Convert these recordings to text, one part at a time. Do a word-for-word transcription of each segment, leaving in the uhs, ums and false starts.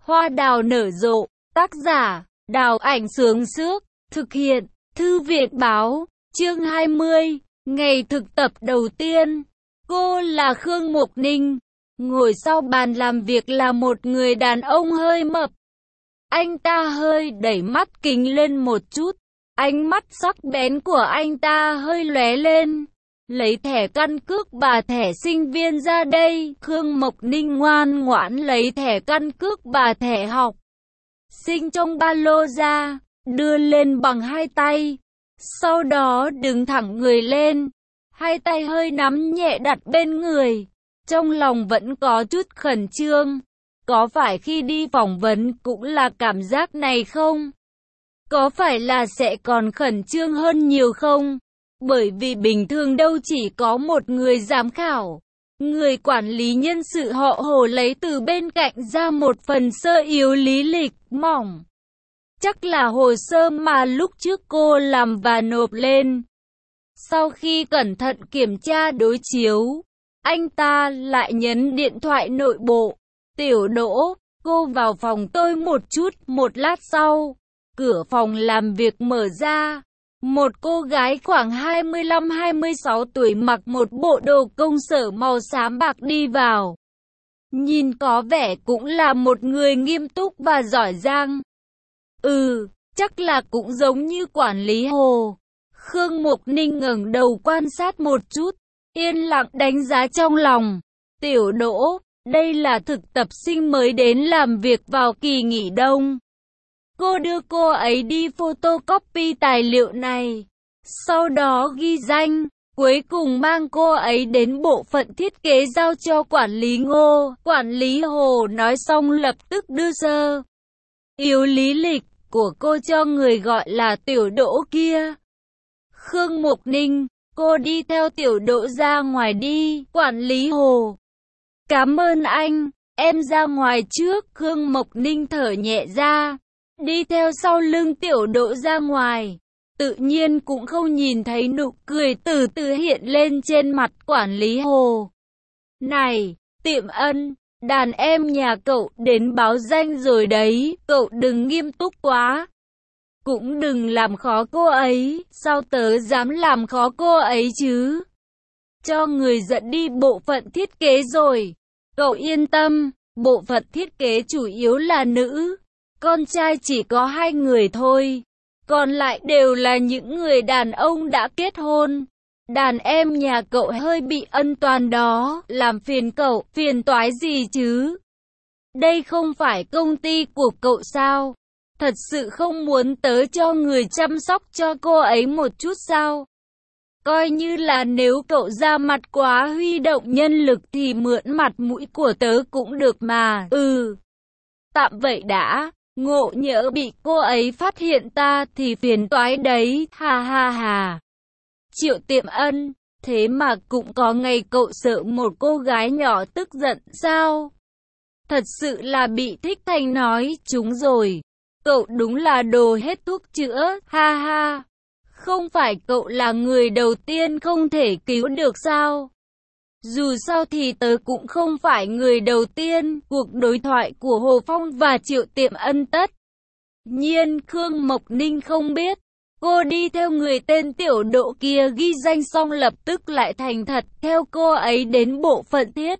Hoa đào nở rộ, tác giả, Đào Ảnh Sướng Sước, thực hiện, Thư viện Báo, chương hai mươi, ngày thực tập đầu tiên. Cô là Khương Mộc Ninh, ngồi sau bàn làm việc là một người đàn ông hơi mập. Anh ta hơi đẩy mắt kính lên một chút, ánh mắt sắc bén của anh ta hơi lóe lên. Lấy thẻ căn cước và thẻ sinh viên ra đây. Khương Mộc Ninh ngoan ngoãn lấy thẻ căn cước và thẻ học sinh trong ba lô ra, đưa lên bằng hai tay. Sau đó đứng thẳng người lên, hai tay hơi nắm nhẹ đặt bên người. Trong lòng vẫn có chút khẩn trương. Có phải khi đi phỏng vấn cũng là cảm giác này không? Có phải là sẽ còn khẩn trương hơn nhiều không? Bởi vì bình thường đâu chỉ có một người giám khảo. Người quản lý nhân sự họ Hồ lấy từ bên cạnh ra một phần sơ yếu lý lịch mỏng. Chắc là hồ sơ mà lúc trước cô làm và nộp lên. Sau khi cẩn thận kiểm tra đối chiếu, anh ta lại nhấn điện thoại nội bộ. Tiểu Đỗ, cô vào phòng tôi một chút. Một lát sau, cửa phòng làm việc mở ra. Một cô gái khoảng hai mươi lăm hai mươi sáu tuổi mặc một bộ đồ công sở màu xám bạc đi vào. Nhìn có vẻ cũng là một người nghiêm túc và giỏi giang. Ừ, chắc là cũng giống như quản lý Hồ. Khương Mộc Ninh ngẩng đầu quan sát một chút, yên lặng đánh giá trong lòng. Tiểu Đỗ, đây là thực tập sinh mới đến làm việc vào kỳ nghỉ đông. Cô đưa cô ấy đi photocopy tài liệu này, sau đó ghi danh, cuối cùng mang cô ấy đến bộ phận thiết kế giao cho quản lý Ngô. Quản lý Hồ nói xong lập tức đưa sơ yếu lý lịch của cô cho người gọi là Tiểu Đỗ kia. Khương Mộc Ninh, cô đi theo Tiểu Đỗ ra ngoài đi. Quản lý Hồ, cảm ơn anh, em ra ngoài trước. Khương Mộc Ninh thở nhẹ ra, đi theo sau lưng Tiểu Đỗ ra ngoài. Tự nhiên cũng không nhìn thấy nụ cười từ từ hiện lên trên mặt quản lý Hồ. Này, Tiệm Ân, đàn em nhà cậu đến báo danh rồi đấy, cậu đừng nghiêm túc quá. Cũng đừng làm khó cô ấy, sao tớ dám làm khó cô ấy chứ? Cho người dẫn đi bộ phận thiết kế rồi. Cậu yên tâm, bộ phận thiết kế chủ yếu là nữ. Con trai chỉ có hai người thôi, còn lại đều là những người đàn ông đã kết hôn. Đàn em nhà cậu hơi bị ân toàn đó, làm phiền cậu, phiền toái gì chứ? Đây không phải công ty của cậu sao? Thật sự không muốn tớ cho người chăm sóc cho cô ấy một chút sao? Coi như là nếu cậu ra mặt quá huy động nhân lực thì mượn mặt mũi của tớ cũng được mà. Ừ, tạm vậy đã. Ngộ nhỡ bị cô ấy phát hiện ta thì phiền toái đấy, ha ha ha. Triệu Tiệm Ân, thế mà cũng có ngày cậu sợ một cô gái nhỏ tức giận sao? Thật sự là bị thích thành nói chúng rồi. Cậu đúng là đồ hết thuốc chữa, ha ha. Không phải cậu là người đầu tiên không thể cứu được sao? Dù sao thì tớ cũng không phải người đầu tiên. Cuộc đối thoại của Hồ Phong và Triệu Tiệm Ân tất nhiên Khương Mộc Ninh không biết. Cô đi theo người tên Tiểu Đỗ kia ghi danh xong lập tức lại thành thật theo cô ấy đến bộ phận thiết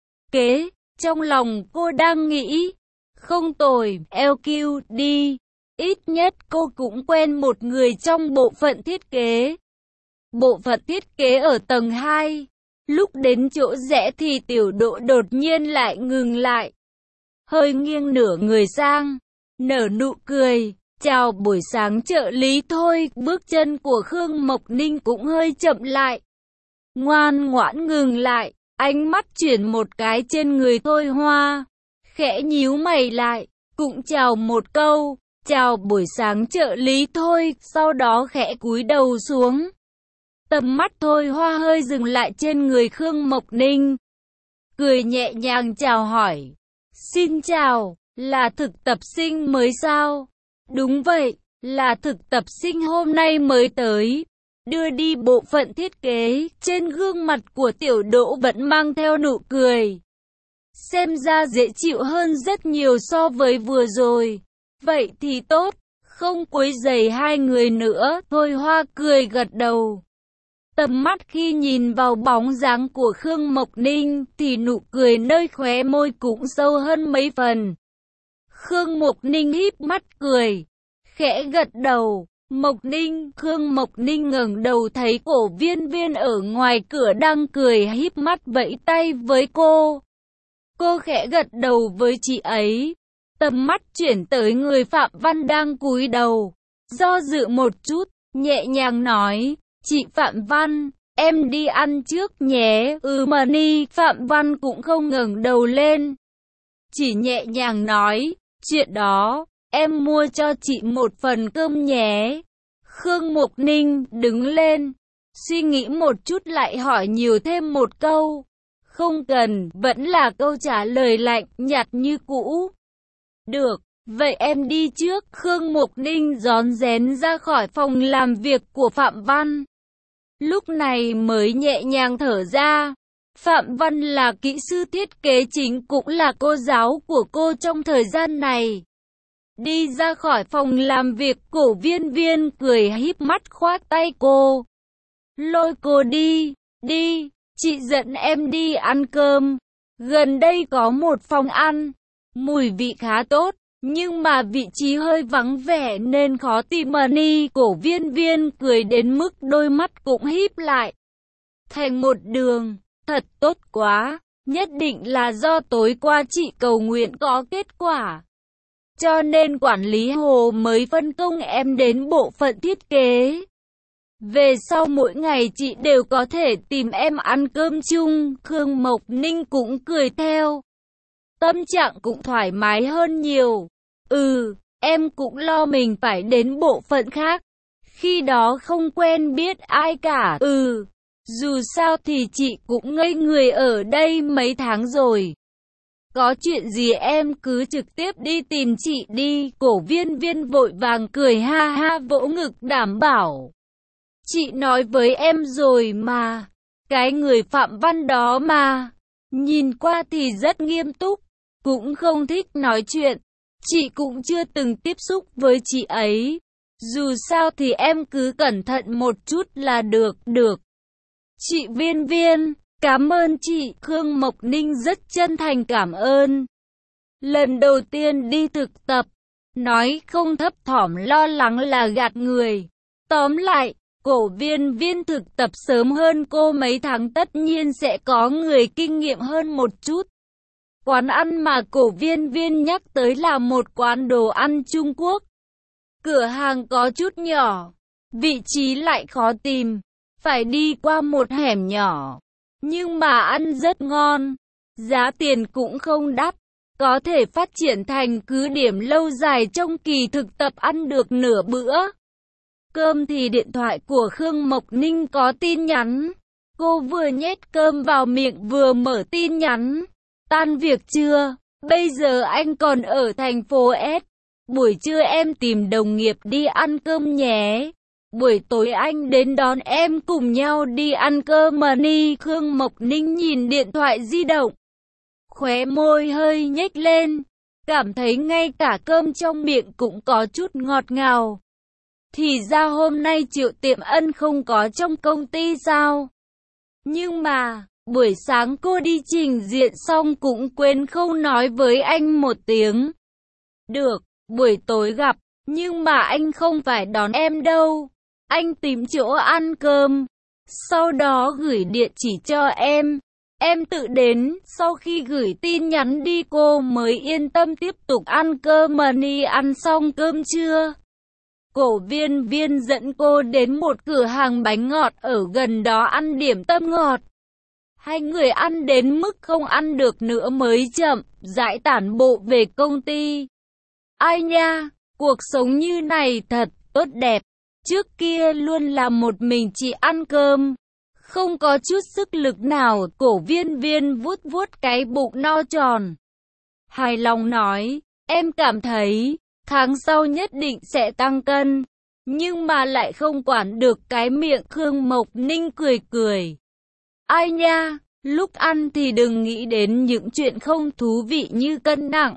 kế. Trong lòng cô đang nghĩ, không tồi, lờ quy đi. Ít nhất cô cũng quen một người trong bộ phận thiết kế. Bộ phận thiết kế ở tầng hai. Lúc đến chỗ rẽ thì Tiểu Đỗ đột nhiên lại ngừng lại, hơi nghiêng nửa người sang, nở nụ cười. Chào buổi sáng trợ lý thôi. Bước chân của Khương Mộc Ninh cũng hơi chậm lại, ngoan ngoãn ngừng lại, ánh mắt chuyển một cái trên người Thôi Hoa, khẽ nhíu mày lại, cũng chào một câu, chào buổi sáng trợ lý thôi, sau đó khẽ cúi đầu xuống. Tầm mắt Thôi Hoa hơi dừng lại trên người Khương Mộc Ninh, cười nhẹ nhàng chào hỏi. Xin chào, là thực tập sinh mới sao? Đúng vậy, là thực tập sinh hôm nay mới tới. Đưa đi bộ phận thiết kế, trên gương mặt của Tiểu Đỗ vẫn mang theo nụ cười. xem ra dễ chịu hơn rất nhiều so với vừa rồi. Vậy thì tốt, không quấy rầy hai người nữa. Thôi Hoa cười gật đầu. Tầm mắt khi nhìn vào bóng dáng của Khương Mộc Ninh thì nụ cười nơi khóe môi cũng sâu hơn mấy phần. Khương Mộc Ninh híp mắt cười, khẽ gật đầu. Mộc Ninh, Khương Mộc Ninh ngẩng đầu thấy Cổ Viên Viên ở ngoài cửa đang cười híp mắt vẫy tay với cô. Cô khẽ gật đầu với chị ấy. Tầm mắt chuyển tới người Phạm Văn đang cúi đầu. Do dự một chút, nhẹ nhàng nói, chị Phạm Văn, em đi ăn trước nhé. Ừ mà ni, Phạm Văn cũng không ngẩng đầu lên. Chỉ nhẹ nhàng nói, chuyện đó, em mua cho chị một phần cơm nhé. Khương Mộc Ninh đứng lên, suy nghĩ một chút lại hỏi nhiều thêm một câu. Không cần, vẫn là câu trả lời lạnh, nhạt như cũ. Được, vậy em đi trước. Khương Mộc Ninh rón rén ra khỏi phòng làm việc của Phạm Văn. Lúc này mới nhẹ nhàng thở ra. Phạm Văn là kỹ sư thiết kế chính cũng là cô giáo của cô trong thời gian này. Đi ra khỏi phòng làm việc, Cổ Viên Viên cười híp mắt khoác tay cô. Lôi cô đi, đi, chị dẫn em đi ăn cơm. Gần đây có một phòng ăn, mùi vị khá tốt, nhưng mà vị trí hơi vắng vẻ nên khó tìm mà ni. Cổ Viên Viên cười đến mức đôi mắt cũng híp lại thành một đường. Thật tốt quá, nhất định là do tối qua chị cầu nguyện có kết quả. Cho nên quản lý Hồ mới phân công em đến bộ phận thiết kế. Về sau mỗi ngày chị đều có thể tìm em ăn cơm chung. Khương Mộc Ninh cũng cười theo. Tâm trạng cũng thoải mái hơn nhiều. Ừ, em cũng lo mình phải đến bộ phận khác. Khi đó không quen biết ai cả. Ừ, dù sao thì chị cũng ngây người ở đây mấy tháng rồi. Có chuyện gì em cứ trực tiếp đi tìm chị đi. Cổ Viên Viên vội vàng cười ha ha vỗ ngực đảm bảo. Chị nói với em rồi mà. Cái người Phạm Văn đó mà. Nhìn qua thì rất nghiêm túc. Cũng không thích nói chuyện. Chị cũng chưa từng tiếp xúc với chị ấy. Dù sao thì em cứ cẩn thận một chút là được. Được. Chị Viên Viên, cảm ơn chị. Khương Mộc Ninh rất chân thành cảm ơn. Lần đầu tiên đi thực tập, nói không thấp thỏm lo lắng là gạt người. Tóm lại, Cổ Viên Viên thực tập sớm hơn cô mấy tháng, tất nhiên sẽ có người kinh nghiệm hơn một chút. Quán ăn mà Cổ Viên Viên nhắc tới là một quán đồ ăn Trung Quốc. Cửa hàng có chút nhỏ, vị trí lại khó tìm, phải đi qua một hẻm nhỏ. Nhưng mà ăn rất ngon, giá tiền cũng không đắt, có thể phát triển thành cứ điểm lâu dài trong kỳ thực tập ăn được nửa bữa. Cơm thì điện thoại của Khương Mộc Ninh có tin nhắn. Cô vừa nhét cơm vào miệng vừa mở tin nhắn. Tan việc chưa? Bây giờ anh còn ở thành phố S. Buổi trưa em tìm đồng nghiệp đi ăn cơm nhé. Buổi tối anh đến đón em cùng nhau đi ăn cơm mà ni. Khương Mộc Ninh nhìn điện thoại di động. Khóe môi hơi nhếch lên. Cảm thấy ngay cả cơm trong miệng cũng có chút ngọt ngào. Thì ra hôm nay Triệu Tiệm Ân không có trong công ty sao? Nhưng mà, buổi sáng cô đi trình diện xong cũng quên không nói với anh một tiếng. Được, buổi tối gặp, nhưng mà anh không phải đón em đâu. Anh tìm chỗ ăn cơm, sau đó gửi địa chỉ cho em. Em tự đến, sau khi gửi tin nhắn đi cô mới yên tâm tiếp tục ăn cơm mà ni. Ăn xong cơm trưa, Cổ Viên Viên dẫn cô đến một cửa hàng bánh ngọt ở gần đó ăn điểm tâm ngọt. Hai người ăn đến mức không ăn được nữa mới chậm rãi tản bộ về công ty. Ai nha, cuộc sống như này thật tốt đẹp. Trước kia luôn là một mình chị ăn cơm, không có chút sức lực nào. Cổ Viên Viên vuốt vuốt cái bụng no tròn, hài lòng nói, em cảm thấy tháng sau nhất định sẽ tăng cân, nhưng mà lại không quản được cái miệng. Khương Mộc Ninh cười cười. Ai nha, Lúc ăn thì đừng nghĩ đến những chuyện không thú vị như cân nặng.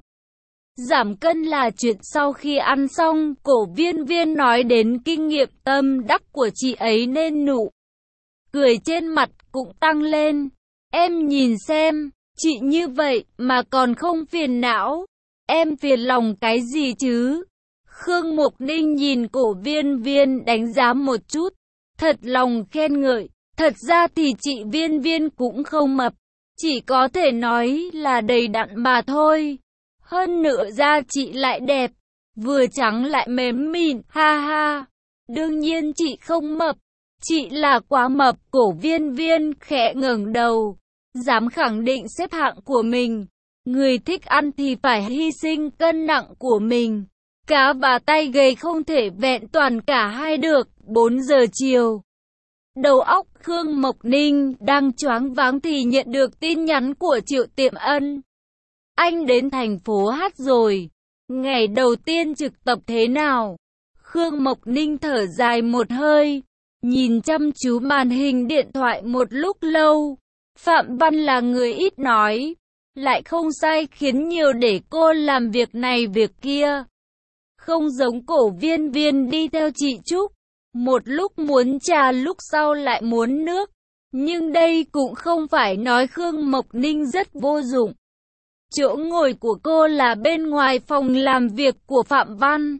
Giảm cân là chuyện sau khi ăn xong, cổ viên viên nói đến kinh nghiệm tâm đắc của chị ấy nên nụ cười trên mặt cũng tăng lên. Em nhìn xem, chị như vậy mà còn không phiền não. Em phiền lòng cái gì chứ? Khương Mục Ninh nhìn cổ viên viên đánh giá một chút, thật lòng khen ngợi. Thật ra thì chị viên viên cũng không mập, chỉ có thể nói là đầy đặn mà thôi. Hơn nữa da chị lại đẹp, vừa trắng lại mềm mịn, ha ha. Đương nhiên chị không mập, chị là quá mập. Cổ viên viên khẽ ngẩng đầu, dám khẳng định xếp hạng của mình. Người thích ăn thì phải hy sinh cân nặng của mình. Cá và tay gầy không thể vẹn toàn cả hai được. Bốn giờ chiều. Đầu óc Khương Mộc Ninh đang choáng váng thì nhận được tin nhắn của Triệu Tiệm Ân. Anh đến thành phố Hát rồi. Ngày đầu tiên thực tập thế nào? Khương Mộc Ninh thở dài một hơi, nhìn chăm chú màn hình điện thoại một lúc lâu. Phạm Văn là người ít nói, lại không sai khiến nhiều để cô làm việc này việc kia. Không giống cổ viên viên đi theo chị Trúc, một lúc muốn trà lúc sau lại muốn nước. Nhưng đây cũng không phải nói Khương Mộc Ninh rất vô dụng. Chỗ ngồi của cô là bên ngoài phòng làm việc của Phạm Văn.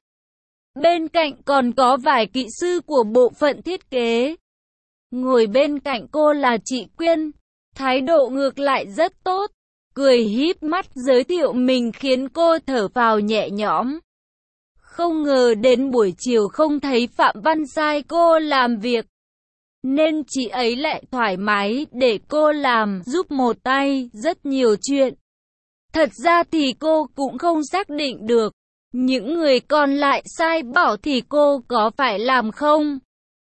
Bên cạnh còn có vài kỹ sư của bộ phận thiết kế. Ngồi bên cạnh cô là chị Quyên, thái độ ngược lại rất tốt, cười híp mắt giới thiệu mình khiến cô thở phào nhẹ nhõm. Không ngờ đến buổi chiều không thấy Phạm Văn sai cô làm việc, nên chị ấy lại thoải mái để cô làm giúp một tay rất nhiều chuyện. Thật ra thì cô cũng không xác định được, những người còn lại sai bảo thì cô có phải làm không?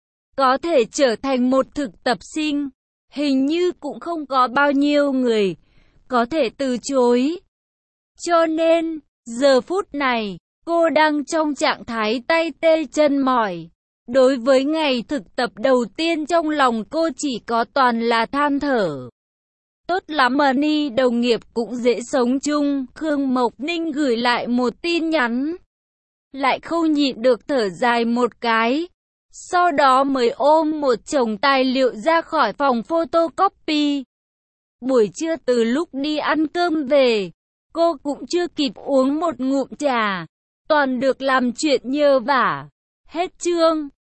Có thể trở thành một thực tập sinh, hình như cũng không có bao nhiêu người có thể từ chối. Cho nên, giờ phút này, cô đang trong trạng thái tay tê chân mỏi. Đối với ngày thực tập đầu tiên trong lòng cô chỉ có toàn là than thở. Tốt lắm mà Ni đồng nghiệp cũng dễ sống chung. Khương Mộc Ninh gửi lại một tin nhắn, lại không nhịn được thở dài một cái. Sau đó mới ôm một chồng tài liệu ra khỏi phòng photocopy. Buổi trưa từ lúc đi ăn cơm về, cô cũng chưa kịp uống một ngụm trà, toàn được làm chuyện nhờ vả. Hết chương.